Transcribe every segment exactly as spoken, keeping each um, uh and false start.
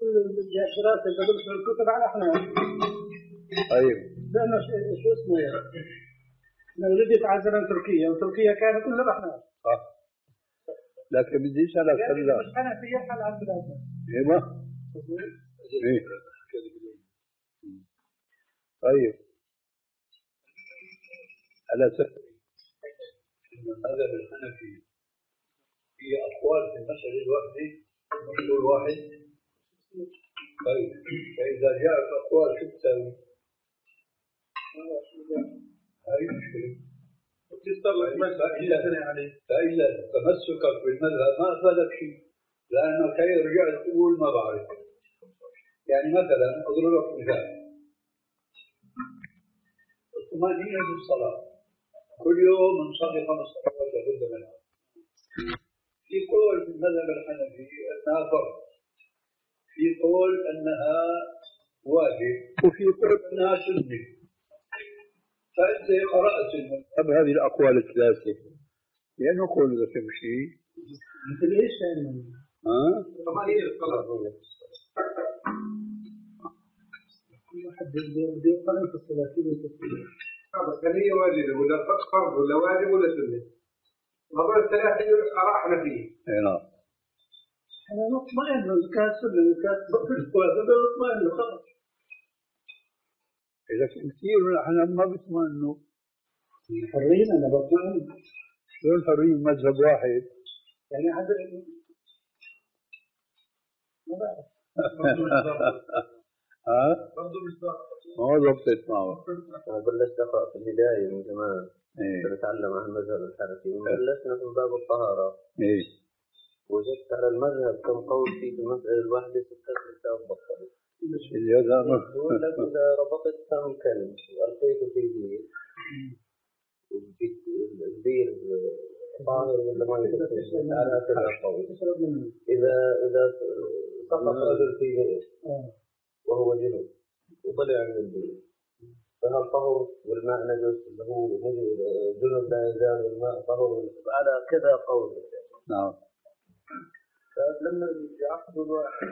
الدراسة بدرس الكتب على احنا. طيب. لأنه شو اسمه يعني؟ لو ردت على زمن تركيا وتركيا كانت كلها احنا. صح. لكن بدي أسألك سؤال. مش حنفية حل عن ثلاثة. إيوه. إيه. طيب. ألا تفهم المذهب الحنفي في أقوال في المسألة الواحدة مقول واحد. طيب فإذا جاءت أقوال شو تساوي؟ هاي مشكلة. تستطيع مذهب إلا عليه. فإلا تمسكك بالمذهب ما أفادك شيء، لأنك هي رجعت تقول ما بعرف. يعني مثلا أضرب لك مثال، الطمأنينة في الصلاة كل يوم نصلي خمس صلوات لابد منها. في قول في المذهب الحنفي أنها فرض، في قول أنها واجب، وفي قول أنها سنة. فأنت قرأت المذهب هذه الأقوال الثلاثة، لأنه قول ذلك شيء مثل إيش يعني؟ ها؟ طمأنينة في الصلاة. كل واحد بده يقارن في الصلاة كيف يصلي. بس هل هي واجبة ولا فرض ولا واجب ولا سنة؟ هذول الثلاثة آراء حنفية. أي نعم. أنا مطمئن إذا كانت سنة إذا كانت بقول هذا مطمئن خلاص. لكن كثير من الأحيان ما بيطمئنوا. حرين أنا بطمئن. شلون حرين مذهب واحد؟ يعني هذا ما بعرف. ها؟ ما هو ضبطت معه. أنا بلشت أقرأ في البداية من زمان. إيه. بنتعلم عن المذهب الحنفي. بلشنا في باب الطهارة. إيه. وجدت على المذهب كم قول فيه في المسألة الواحدة ستة كتاب بطلت. يقول لك إذا ربطت كم كلمة وألقيته في بير وبيت البير طاهر ولا ما يصير على هكذا قول. إذا إذا سقط رجل في بئر وهو جنوب وطلع من البير فهل طهر والماء نجس اللي هو جنوب لا يزال والماء طهر على كذا قول. نعم. فلما يعقدوا الواحد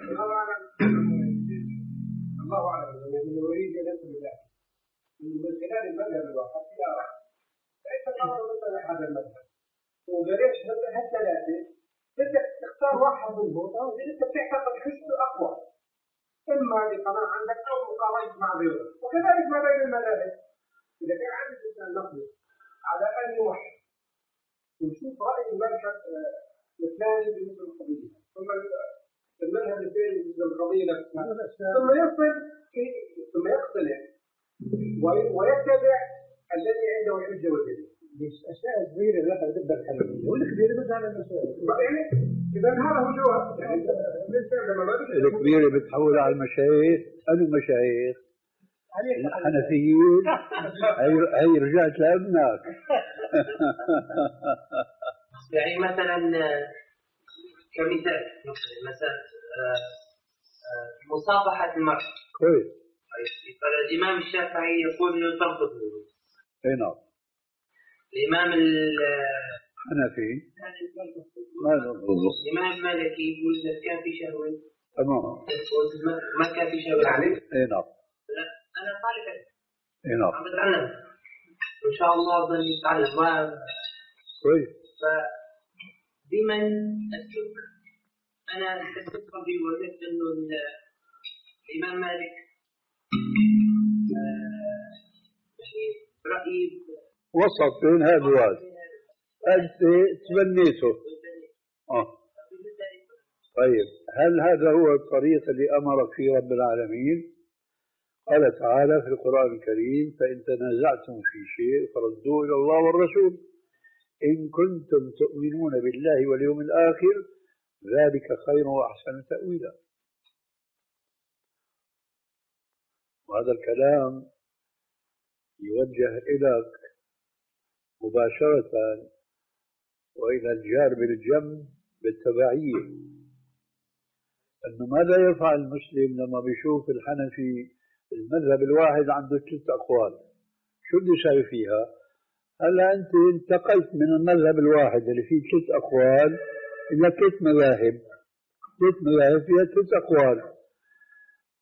الله أعلم من يريد أن يدخل الله من خلال المذهب الواحد في آراء ليس الأمر مثل هذا المذهب وبلاش حتى لا بدك تختار واحد منهم أو أنت بتعتقد حجته أقوى إما لقناع عندك أو مقارنة مع غيره وكذلك ما بين المذاهب إذا كان عندك إنسان نقل على أن يوحد ونشوف رأي المذهب الثاني بالنسبة للقضية ثم المذهب الثاني بالنسبة للقضية نفسها ثم يصل ثم يقتنع ويتبع الذي عنده الحجة والدليل. أشياء صغيرة لا تبدأ الحلول والكبيرة بس على المسائل. إذا هذا هو جواب يعني الكبيرة بتحول على المشايخ. أنا مشايخ الحنفيين هي رجعت لابنك. يعني مثلا كمثال مثلا مصافحة المرء. كويس. فالإمام الشافعي يقول إنه تنقض الوضوء. أي نعم. الإمام الحنفي ما ينقض. الإمام المالكي يقول إذا كان في شهوة. تمام. ما كان في شهوة عليه. أي نعم. لا أنا طالب. أي نعم. عم بتعلم. إن شاء الله أفضل يتعلم. ما. كويس. فبمن أشك أنا استفدت قبل وجدت إنه الإمام مالك يعني رأي وسط بين هذا وهذا. أنت تبنيته. آه. طيب هل هذا هو الطريق اللي أمرك فيه رب العالمين؟ قال تعالى في القرآن الكريم فإن تنازعتم في شيء فردوه إلى الله والرسول إن كنتم تؤمنون بالله واليوم الآخر ذلك خير وأحسن تأويلا. وهذا الكلام يوجه إليك مباشرة وإلى الجار بالجنب بالتبعية. أنه ماذا يفعل المسلم لما بيشوف الحنفي المذهب الواحد عنده ثلاث أقوال؟ شو بده يساوي فيها؟ هلا أنت انتقلت من المذهب الواحد اللي فيه ثلاث أقوال إلى ثلاث مذاهب. ثلاث مذاهب فيها ثلاث أقوال.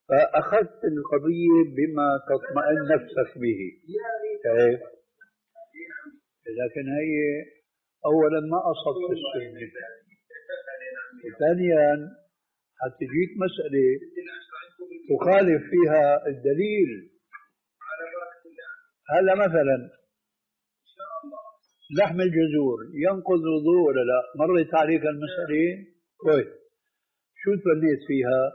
فأخذت القضية بما تطمئن نفسك به. كيف؟ لكن هي أولا ما أصبت السنة، وثانيا حتجيك مسألة تخالف فيها الدليل. هلا مثلا لحم الجزور ينقض الوضوء ولا لا؟ مرت عليك المسألة كويس، شو تبنيت فيها؟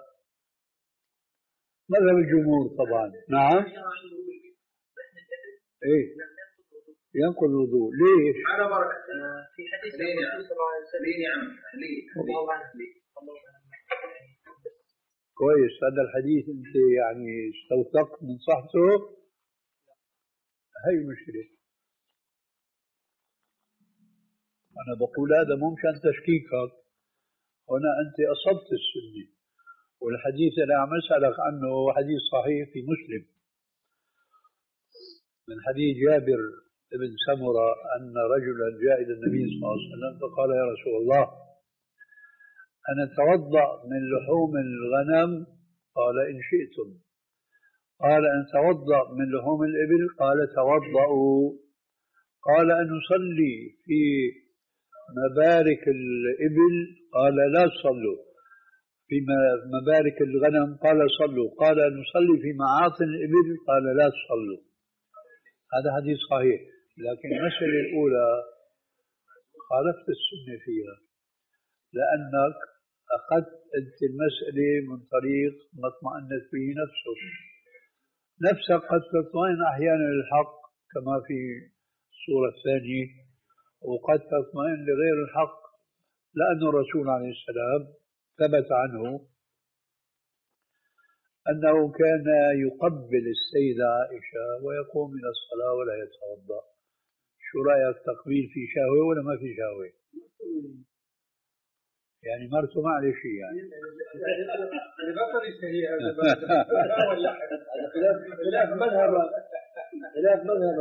مذهب الجمهور طبعا. نعم ايه ينقض الوضوء. ليش؟ على بركة في حديث الرسول صلى الله عليه وسلم لين يا عم لين كويس. هذا الحديث انت يعني استوثقت من صحته، هي مشكلة. انا بقول هذا مو مشان تشكيكك، هنا انت اصبت السنة، والحديث اللي عم اسالك عنه هو حديث صحيح في مسلم من حديث جابر بن سمرة أن رجلا جاء إلى النبي صلى الله عليه وسلم فقال يا رسول الله أنا أتوضأ من لحوم الغنم؟ قال إن شئتم. قال أن توضأ من لحوم الإبل؟ قال توضأوا. قال أن نصلي في مبارك الإبل؟ قال لا تصلوا. في مبارك الغنم؟ قال صلوا. قال أن نصلي في معاطن الإبل؟ قال لا تصلوا. هذا حديث صحيح، لكن المسألة الأولى خالفت السنة فيها، لأنك أخذت أنت المسألة من طريق ما اطمأنت به نفسك. نفسك قد تطمئن أحيانا للحق كما في الصورة الثانية، وقد تطمئن لغير الحق، لأن الرسول عليه السلام ثبت عنه أنه كان يقبل السيدة عائشة ويقوم من الصلاة ولا يتوضأ. شو رأيك، تقبيل في شهوة ولا ما في شهوة؟ يعني مرته ما عليه شيء يعني. يعني بطل يشتهي هذا ولا خلاف مذهب خلاف مذهب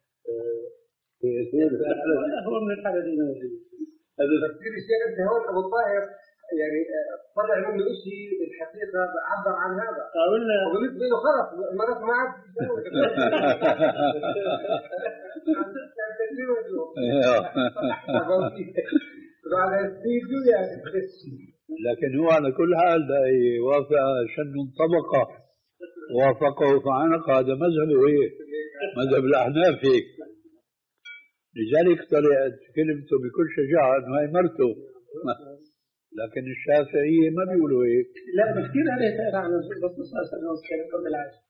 هو من الحالة دي. هذا تفكير الشيخ أنت هون أبو الطاهر يعني طلع منه شيء الحقيقة عبر عن هذا. قلنا وبالنسبة له خلص مرات ما عاد لكن هو على كل حال وافق شن طبقة وافقه فعنق. هذا مذهبه هيك، مذهب الأحناف هيك. لذلك طلعت كلمته بكل شجاعة أنه هي مرته، لكن الشافعية ما بيقولوا هيك. لا بكثير عليه تأثير عن الرسول صلى الله عليه وسلم قبل العشاء.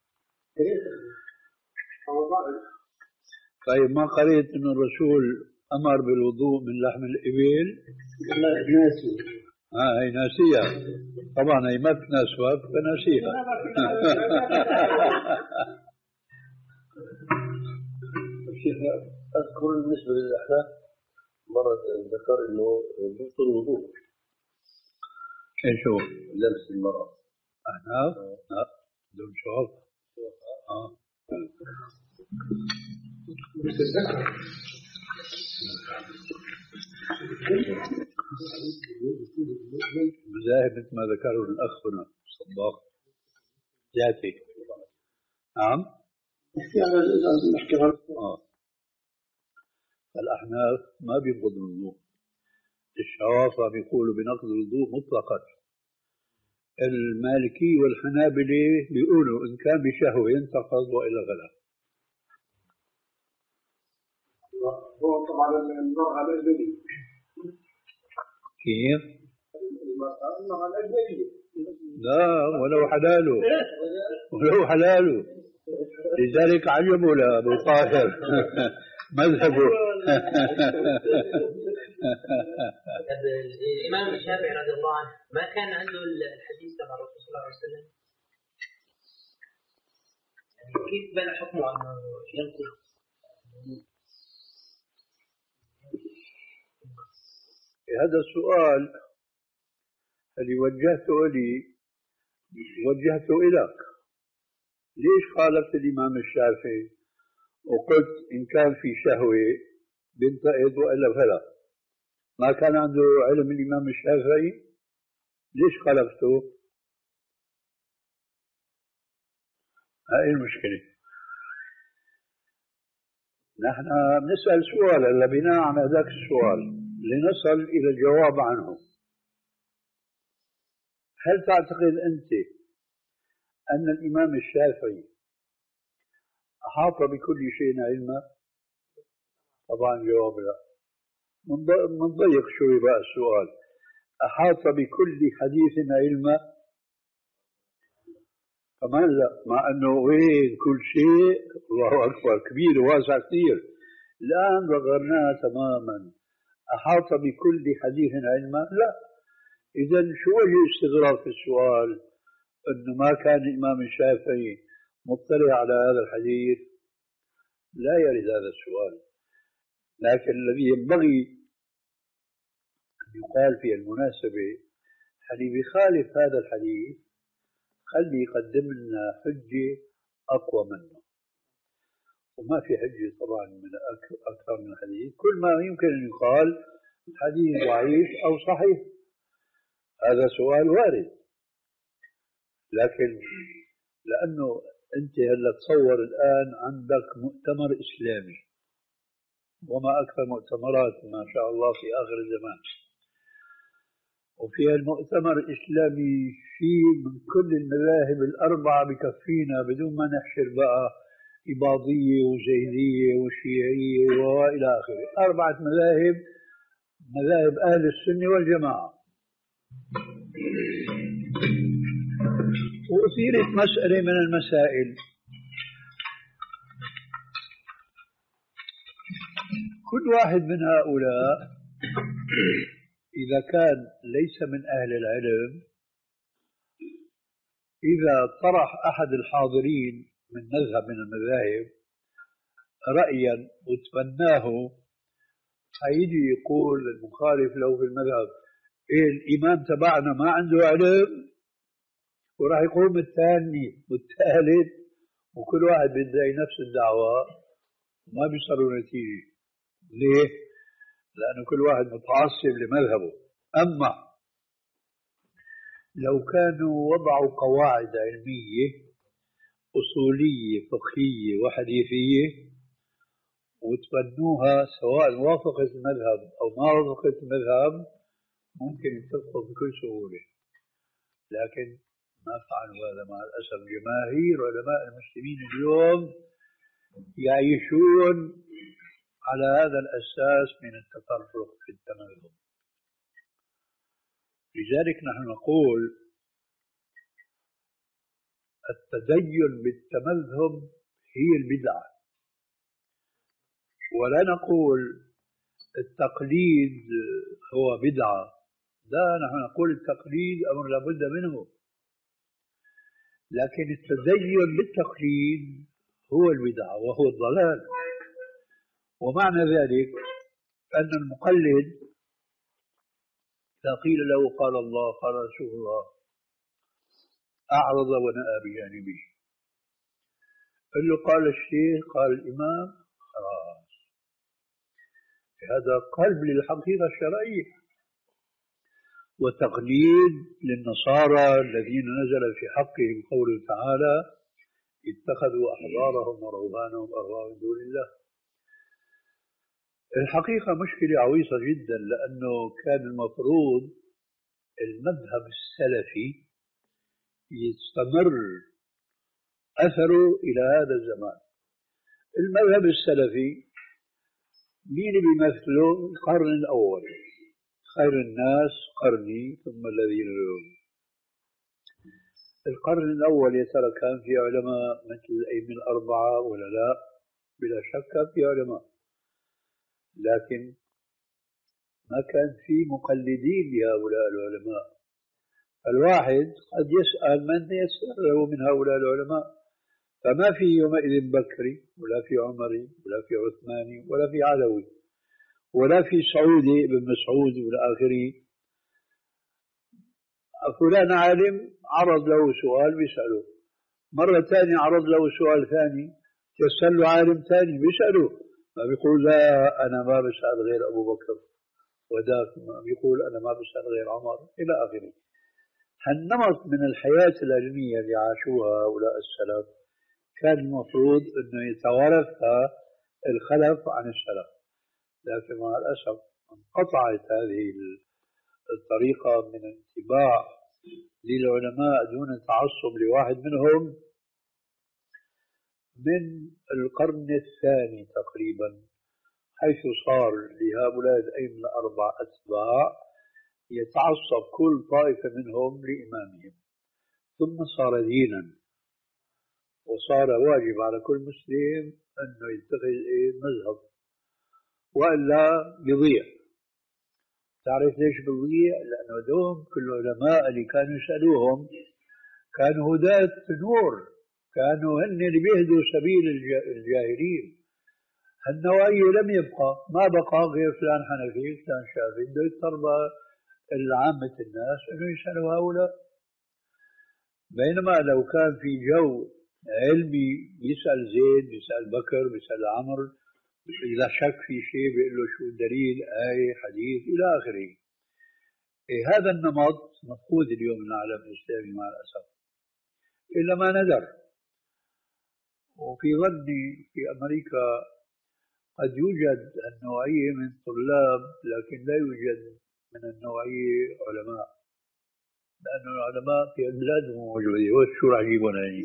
طيب ما قريت أن الرسول أمر بالوضوء من لحم الإبل؟ ناسي. آه هي ناسية طبعا، هي ما تناسبك فناسيها. شيخ أذكر بالنسبة للأحناف مرة ذكر إنه يبطل الوضوء. إيش هو؟ لبس المرأة. أحناف؟ لا دون شوف. آه مذاهب مثل ما ذكره الأخ هنا صداق ذاتي. نعم. آه. الأحناف ما بينقض الوضوء، الشوافع بيقولوا بنقض الوضوء مطلقا. المالكي والحنابلة بيقولوا إن كان بشهوة ينتقض وإلا غلا. هو طبعا المرأة الأجنبية. كيف؟ المرأة الأجنبية. لا ولو حلاله ولو حلاله. لذلك عجبوا لأبو طاهر مذهبه. الإمام الشافعي رضي الله عنه ما كان عنده الحديث تبع الرسول صلى الله عليه وسلم، يعني كيف بنى حكمه أنه ينقض؟ هذا السؤال اللي وجهته لي وجهته إليك. ليش خالفت الإمام الشافعي وقلت إن كان في شهوة بنتقض وإلا فلا؟ ما كان عنده علم الإمام الشافعي؟ ليش خالفته؟ هاي المشكلة. نحن بنسأل سؤال إلا بناء على ذاك السؤال لنصل إلى الجواب عنه. هل تعتقد أنت أن الإمام الشافعي أحاط بكل شيء علما؟ طبعا جواب لا. منضيق شوي بقى السؤال، أحاط بكل حديث علما؟ كمان لا، مع أنه وين كل شيء الله أكبر كبير وواسع كثير. الآن غيرناها تماما، أحاط بكل حديث علما؟ لا. إذا شو وجه الاستغراب في السؤال أنه ما كان الإمام الشافعي مطلع على هذا الحديث؟ لا يرد هذا السؤال. لكن الذي ينبغي أن يقال في المناسبة اللي بيخالف هذا الحديث خلي يقدم لنا حجة أقوى منه، وما في حجة طبعا من أكثر من الحديث. كل ما يمكن أن يقال الحديث ضعيف أو صحيح، هذا سؤال وارد. لكن لأنه أنت هلا تصور الآن عندك مؤتمر إسلامي، وما أكثر مؤتمرات ما شاء الله في آخر الزمان، وفي المؤتمر الإسلامي فيه من كل المذاهب الأربعة بكفينا بدون ما نحشر بقى إباضية وزيدية وشيعية وإلى آخره. أربعة مذاهب، مذاهب أهل السنة والجماعة. وأثيرت مسألة من المسائل، كل واحد من هؤلاء إذا كان ليس من أهل العلم، إذا طرح أحد الحاضرين من مذهب من المذاهب رأيا وتبناه، هيجي يقول المخالف له في المذهب إيه الإمام تبعنا ما عنده علم، وراح يقوم الثاني والثالث وكل واحد بيدعي نفس الدعوة، ما بيصلوا نتيجة. ليه؟ لأنه كل واحد متعصب لمذهبه. أما لو كانوا وضعوا قواعد علمية أصولية فقهية وحديثية وتبنوها سواء وافقت المذهب أو ما وافقت المذهب، ممكن يتفقوا بكل سهولة. لكن ما فعلوا هذا مع الأسف. جماهير علماء المسلمين اليوم يعيشون على هذا الأساس من التفرق في التمذهب. لذلك نحن نقول التدين بالتمذهب هي البدعة، ولا نقول التقليد هو بدعة. لا، نحن نقول التقليد أمر لابد منه، لكن التدين بالتقليد هو البدعة وهو الضلال. ومعنى ذلك أن المقلد إذا قيل له قال الله قال رسول الله أعرض ونأى بجانبه. قال له قال الشيخ قال الإمام، خلاص هذا قلب للحقيقة الشرعية. وتقليد للنصارى الذين نزل في حقهم قوله تعالى اتخذوا أحبارهم ورهبانهم أربابا من دون الله. الحقيقة مشكلة عويصة جدا، لأنه كان المفروض المذهب السلفي يستمر أثره إلى هذا الزمان. المذهب السلفي مين بيمثله؟ القرن الأول، خير الناس قرني ثم الذين يلونهم. القرن الأول يا ترى كان في علماء مثل الأئمة الأربعة ولا لا؟ بلا شك كان في علماء، لكن ما كان في مقلدين لهؤلاء العلماء. الواحد قد يسأل من يسأل له من هؤلاء العلماء، فما في يومئذ بكري ولا في عمري ولا في عثماني ولا في علوي ولا في سعودي بن مسعود ولا آخره. فلان عالم عرض له سؤال بيسأله، مرة ثانية عرض له سؤال ثاني يسأل عالم ثاني بيسأله، ما بيقول لا أنا ما بسأل غير أبو بكر، وذاك ما بيقول أنا ما بسأل غير عمر إلى آخره. هالنمط من الحياة العلمية اللي عاشوها هؤلاء السلف كان المفروض أنه يتوارثها الخلف عن السلف، لكن مع الأسف انقطعت هذه الطريقة من الاتباع للعلماء دون تعصب لواحد منهم من القرن الثاني تقريبا، حيث صار لهؤلاء الأئمة الأربع أتباع يتعصب كل طائفة منهم لإمامهم، ثم صار دينا وصار واجب على كل مسلم أنه يتخذ مذهب وإلا يضيع. تعرف ليش بيضيع؟ لأنه دوم كل العلماء اللي كانوا يسألوهم كانوا هداة نور، كانوا هن اللي بيهدوا سبيل الجاهلين. النوعية لم يبقى، ما بقى غير فلان حنفي فلان شافعي، بده يضطر عامة الناس انه يسألوا هؤلاء. بينما لو كان في جو علمي يسأل زيد، يسأل بكر، يسأل عمرو، إذا شك في شيء بيقول له شو الدليل، آية، حديث، إلى آخره. إيه هذا النمط مفقود اليوم من العالم الإسلامي مع الأسف، إلا ما ندر. وفي ظني في أمريكا قد يوجد النوعية من الطلاب، لكن لا يوجد من النوعية علماء، لأن العلماء في بلادهم موجودين، وشو راح يجيبون هني؟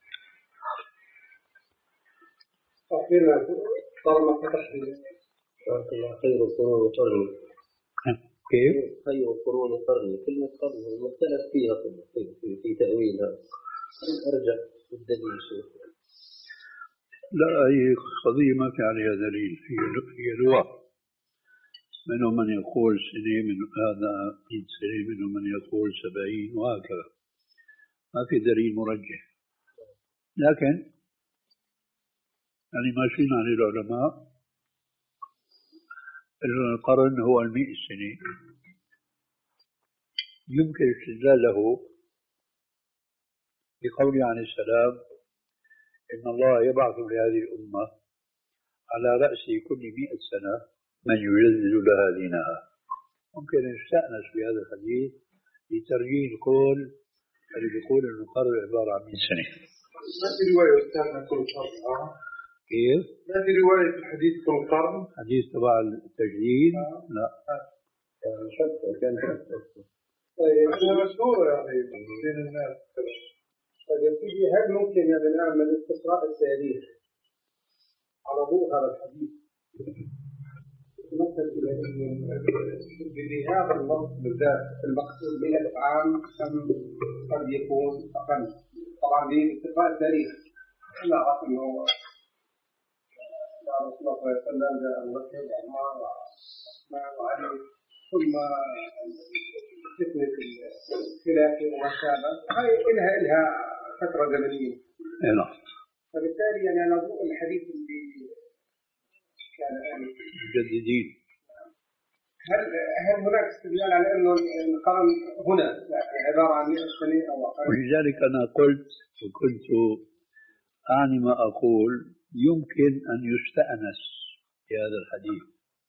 أخيرا طالما فتحت خير القرون قرني. كيف؟ خير القرون قرني، كلمة قرن مختلف فيها في, في, في تأويلها. أرجع الدليل شوف. لا، هي قضية ما في عليها دليل، هي هي لغة. منهم من يقول سنة، من هذا مئة سنة، منهم من يقول سبعين، وهكذا. ما في دليل مرجح. لكن يعني ماشيين عليه العلماء القرن هو المئة سنة، يمكن استدلاله بقوله عليه السلام: إن الله يبعث لهذه الأمة على رأس كل مئة سنة من يجدد لها دينها. ممكن نستأنس بهذا الحديث لترجيح القول اللي بيقول إنه القرن عبارة عن مئة سنة. ما في رواية أستاذنا كل قرن. كيف؟ ما في رواية في الحديث كل قرن. حديث تبع التجديد؟ لا. يعني شتى كان شتى. طيب هو مشهور يعني بين الناس. طيب تيجي هل ممكن يعني نعمل استقراء التاريخ على ضوء هذا الحديث؟ مثلا بهذا الوقت بالذات المقصود مئة عام أم قد يكون أقل؟ طبعا باستقراء التاريخ نعرف أنه رسول الله صلى الله عليه وسلم جاء أبو بكر وعمر وعثمان وعلي، ثم فتنة الخلافة وما شابه، هاي إلها إلها فترة زمنية. نعم. فبالتالي يعني على ضوء الحديث اللي كان آنف مجددين. هل هل هناك استدلال على أنه القرن هنا عبارة عن مئة سنة أو أقل؟ ولذلك أنا قلت وكنت أعني ما أقول يمكن أن يستأنس بهذا الحديث،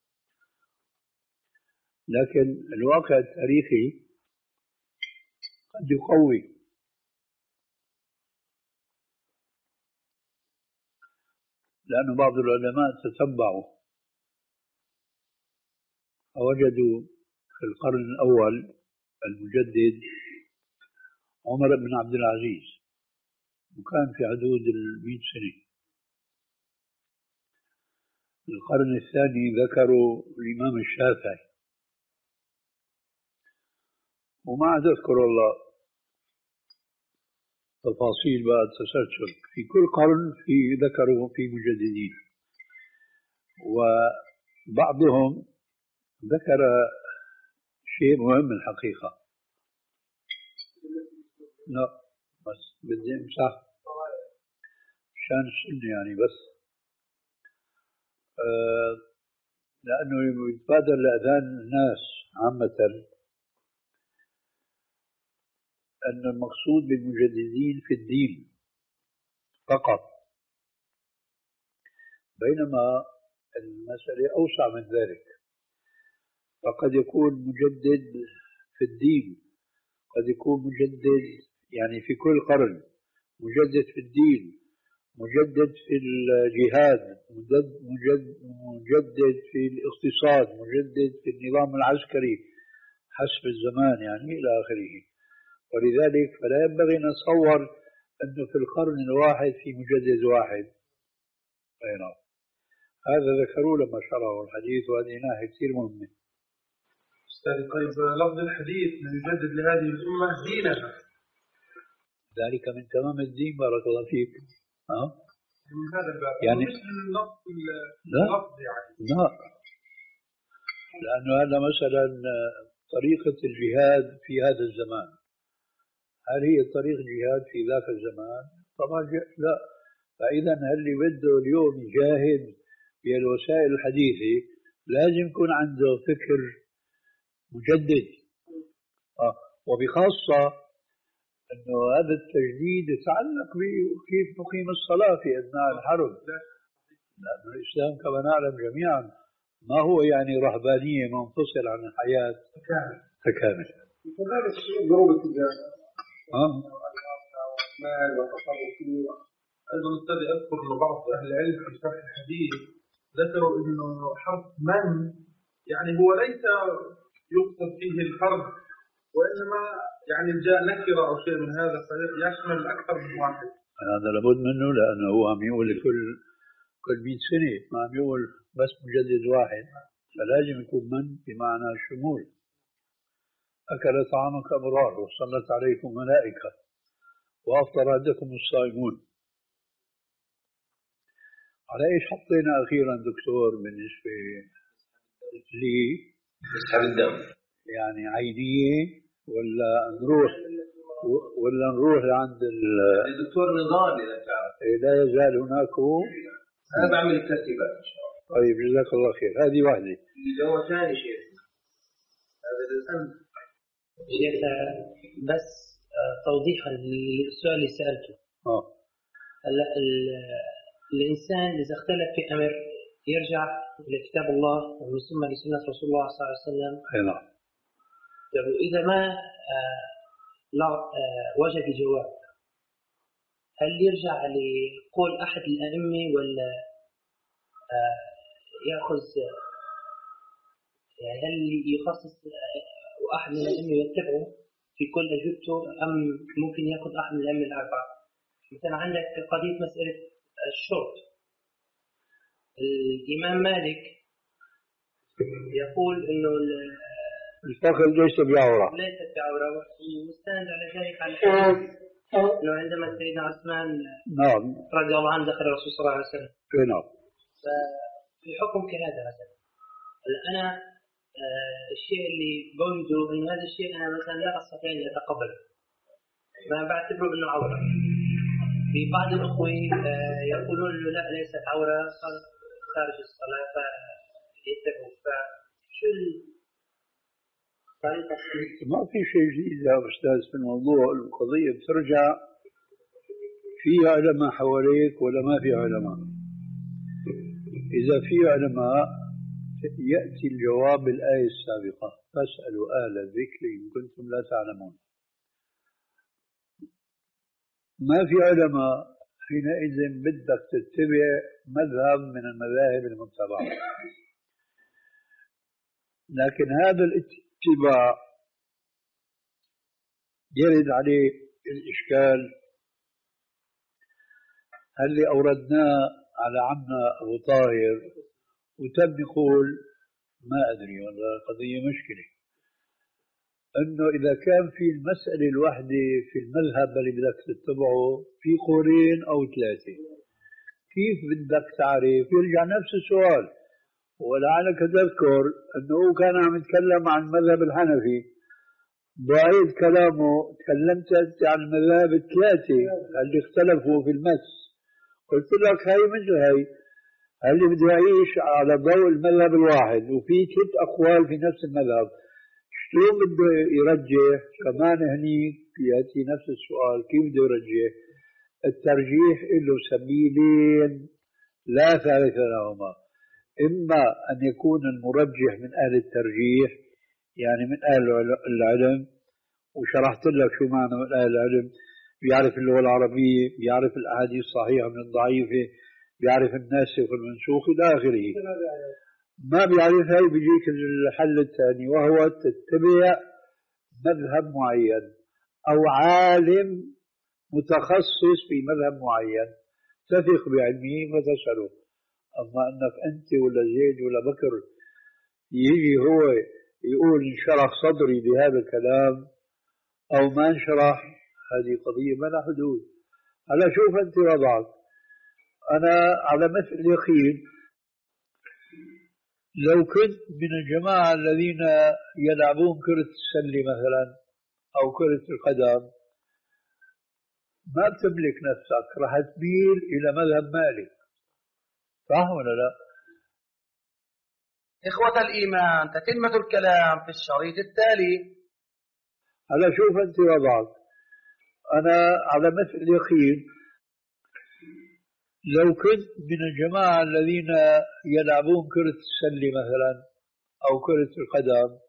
لكن الواقع التاريخي قد يقوي. لأن بعض العلماء تتبعوا فوجدوا في القرن الأول المجدد عمر بن عبد العزيز، وكان في حدود المئة سنة. القرن الثاني ذكروا الإمام الشافعي، وما عاد أذكر والله تفاصيل بقى التسلسل، في كل قرن في ذكروا في مجددين، وبعضهم ذكر شيء مهم الحقيقة. لا بس بدي امسح عشان السنة يعني، بس آه لأنه يتبادر لأذهان الناس عامة أن المقصود بالمجددين في الدين فقط، بينما المسألة أوسع من ذلك. فقد يكون مجدد في الدين، قد يكون مجدد يعني في كل قرن مجدد في الدين، مجدد في الجهاد، مجدد, مجدد في الاقتصاد، مجدد في النظام العسكري حسب الزمان يعني إلى آخره. ولذلك فلا ينبغي نتصور أنه في القرن الواحد في مجدد واحد. أي نعم، هذا ذكروا لما شرحوا الحديث، وهذه ناحية كثير مهمة. أستاذ طيب لفظ الحديث من يجدد لهذه الأمة دينها، ذلك من تمام الدين. بارك الله فيك. ها؟ من هذا الباب يعني مش من نص لا اللفظ يعني. لا، لأنه هذا مثلا طريقة الجهاد في هذا الزمان، هل هي طريقة الجهاد في ذاك الزمان؟ طبعا لا. فإذا اللي بده اليوم يجاهد بالوسائل الحديثة لازم يكون عنده فكر مجدد. آه. وبخاصة أنه هذا التجديد يتعلق بكيف نقيم الصلاة في أثناء الحرب، لأن الإسلام كما نعلم جميعا ما هو يعني رهبانية منفصل عن الحياة تكامل. وكذلك ضروب التجارة آه. والمال والتصرف فيه. أيضا أستاذ أذكر أن بعض أهل العلم في شرح الحديث ذكروا أنه حرف من يعني هو ليس يقصد فيه الفرد، وإنما يعني جاء نكرة أو شيء من هذا فيشمل أكثر من واحد. هذا لابد منه، لأنه هو عم يقول كل كل مئة سنة، ما عم يقول بس مجدد واحد، فلازم يكون من بمعنى الشمول. أكل طعامك أبرار وصلت عليكم ملائكة وأفطر عندكم الصائمون. على إيش حطينا أخيرا دكتور بالنسبة لي؟ اسحب الدم يعني عينية ولا نروح ولا نروح عند الدكتور نضال إذا تعرف. لا يزال هناك هو. أنا بعمل الترتيبات إن شاء الله. طيب جزاك الله خير. هذه واحدة. هو ثاني شيء هذا الأمر. شيخ بس توضيحا للسؤال اللي سألته. آه. هلا الإنسان إذا اختلف في أمر يرجع لكتاب الله ومن ثم لسنة رسول الله صلى الله عليه وسلم. نعم. إذا ما آه لا آه وجد جواب، هل يرجع لقول أحد الأئمة ولا آه يأخذ يعني هل يخصص واحد من الأئمة يتبعه في كل أجوبته أم ممكن يأخذ أحد من الأئمة الأربعة؟ مثلا عندك قضية مسألة الشرط، الإمام مالك يقول إنه الفخذ ليس بعورة، ليس بعورة، ومستند على ذلك على الحديث إنه عندما سيدنا عثمان نعم رضي الله عنه دخل الرسول صلى الله عليه وسلم. نعم. ففي حكم كهذا مثلا أنا آه الشيء اللي بوجده إنه هذا الشيء أنا مثلا لا أستطيع أن أتقبله، ما بعتبره إنه عورة. في بعض الأخوة آه يقولون إنه لا ليست عورة خارج الصلاة فيتبعوا. فشو الطريقة؟ ما في شيء جديد يا أستاذ في الموضوع. القضية بترجع في علماء حواليك ولا ما في علماء. إذا في علماء يأتي الجواب بالآية السابقة فاسألوا أهل الذكر إن كنتم لا تعلمون. ما في علماء حينئذ بدك تتبع مذهب من المذاهب المتبعة. لكن هذا الاتباع يرد عليه الإشكال هل اللي أوردناه على عمنا أبو طاهر وتم يقول ما أدري والله قضية مشكلة، أنه إذا كان في المسألة الواحدة في المذهب اللي بدك تتبعه في قولين أو ثلاثة، كيف بدك تعرف؟ يرجع نفس السؤال. ولعلك تذكر أنه كان عم يتكلم عن المذهب الحنفي، بعيد كلامه تكلمت عن المذاهب الثلاثة اللي اختلفوا في المس. قلت لك هاي مثل هاي، اللي بده يعيش على ضوء المذهب الواحد وفي ثلاث أقوال في نفس المذهب، شلون بده يرجح؟ كمان هنيك يأتي نفس السؤال، كيف بده يرجح؟ الترجيح له سبيلين لا ثالث لهما. إما أن يكون المرجح من أهل الترجيح يعني من أهل العلم، وشرحت لك شو معنى من أهل العلم، بيعرف اللغة العربية، بيعرف الأحاديث الصحيحة من الضعيفة، بيعرف الناسخ والمنسوخ إلى آخره. ما بيعرف هاي بيجيك الحل الثاني، وهو تتبع مذهب معين أو عالم متخصص في مذهب معين تثق بعلمه وتسأله. أما أنك أنت ولا زيد ولا بكر يجي هو يقول انشرح صدري بهذا الكلام أو ما انشرح، هذه قضية ما لها حدود. هلا شوف أنت وضعك. أنا على مثل اليقين لو كنت من الجماعة الذين يلعبون كرة السلة مثلا أو كرة القدم، ما بتملك نفسك، راح تميل إلى مذهب مالك، صح ولا لا؟ إخوة الإيمان، تتمة الكلام في الشريط التالي. هلا شوف أنت وضعك. أنا على مثل اليقين لو كنت من الجماعة الذين يلعبون كرة السلة مثلا أو كرة القدم،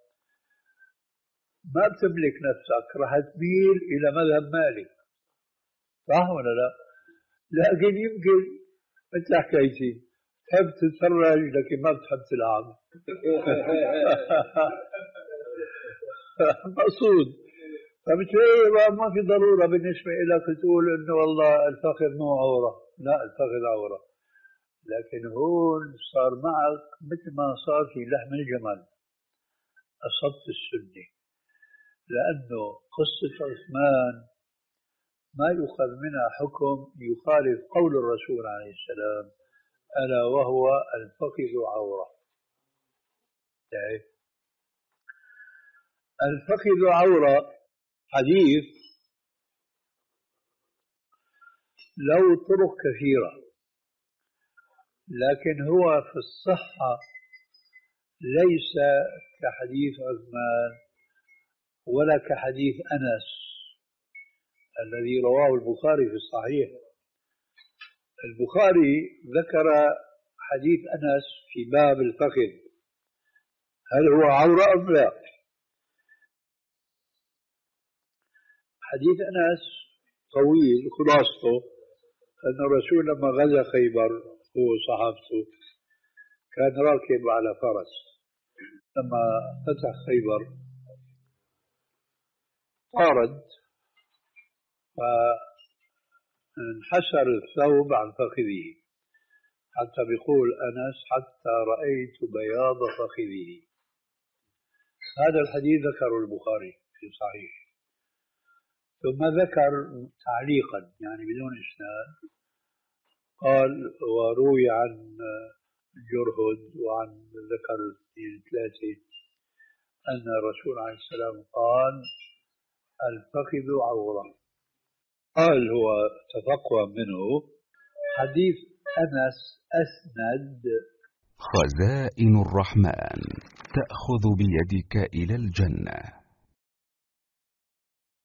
ما بتملك نفسك، راح تميل إلى مذهب مالك، صح ولا لا؟ لكن يمكن مثل حكايتي تحب تتفرج لكن ما بتحب تلعب. مقصود. فبالتالي ما في ضرورة بالنسبة لك تقول إنه والله الفخذ مو عورة، لا الفخذ عورة. لكن هون صار معك مثل ما صار في لحم الجمل، أصبت السنة، لأنه قصة عثمان ما يؤخذ منها حكم يخالف قول الرسول عليه السلام، ألا وهو الفخذ عورة. الفخذ عورة حديث له طرق كثيرة، لكن هو في الصحة ليس كحديث عثمان ولا كحديث أنس الذي رواه البخاري في الصحيح. البخاري ذكر حديث أنس في باب الفخذ، هل هو عورة أم لا؟ حديث أنس طويل، خلاصته أن الرسول لما غزا خيبر هو وصحابته كان راكب على فرس، لما فتح خيبر طارد فانحسر الثوب عن فخذه، حتى بيقول أنس حتى رأيت بياض فخذه. هذا الحديث ذكره البخاري في صحيح، ثم ذكر تعليقا يعني بدون إسناد، قال وروي عن جرهد وعن ذكر ثلاثة أن الرسول عليه السلام قال الفخذ عورة. قال هو تفقه منه حديث أنس أسند. خزائن الرحمن تأخذ بيدك إلى الجنة.